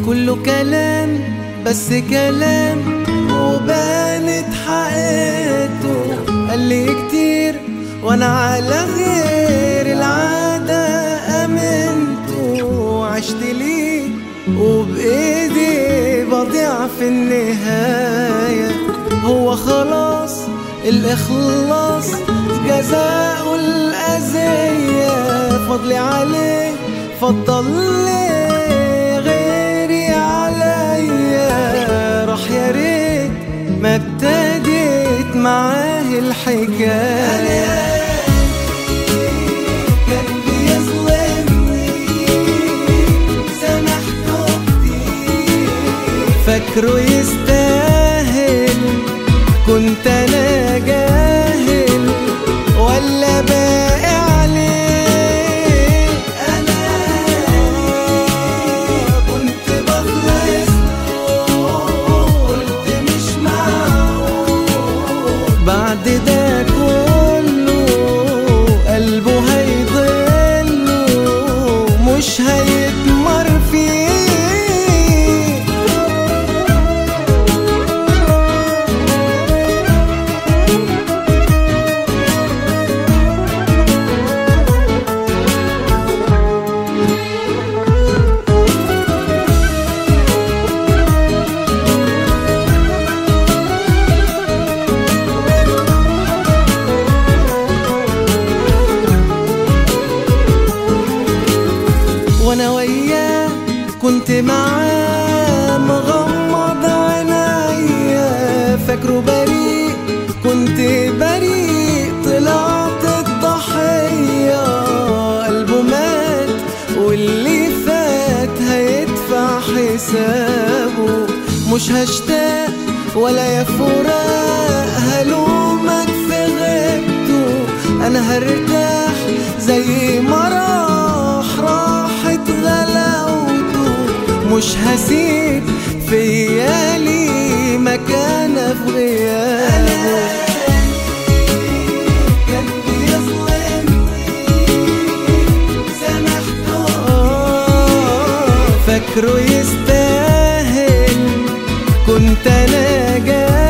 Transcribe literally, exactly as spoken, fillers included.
كله كلام بس كلام وبانت حقيقته. قال لي كتير وانا على غير العادة امنته وعشت ليه وبايدي بضيع في النهاية. هو خلاص الاخلاص جزاء الأذية، فضلي عليه فضل لي غيري عليا. راح يا ريت ما ابتديت معاه الحكاية. كان بيظلمني سامحته كتير، فاكره يستاهل كنت انا جاهل ولا باقي عليه. انا كنت بخلص قلت مش معقول بعد ده كله قلبه هيضله مش هيتمر فيه. وانا وياه كنت معاه مغمض عينيا، فاكره بريء كنت بريء طلعت الضحية. قلبه مات واللي فات هيدفع حسابه. مش هشتاق ولا يا فراق هلومك في غيبته. انا هرتاح زي ما راح راحت غلاوته. مش هسيب فيالي مكانه في غيابه. كان بيظلمني سامحته فاكره يستاهل كنت انا جاهل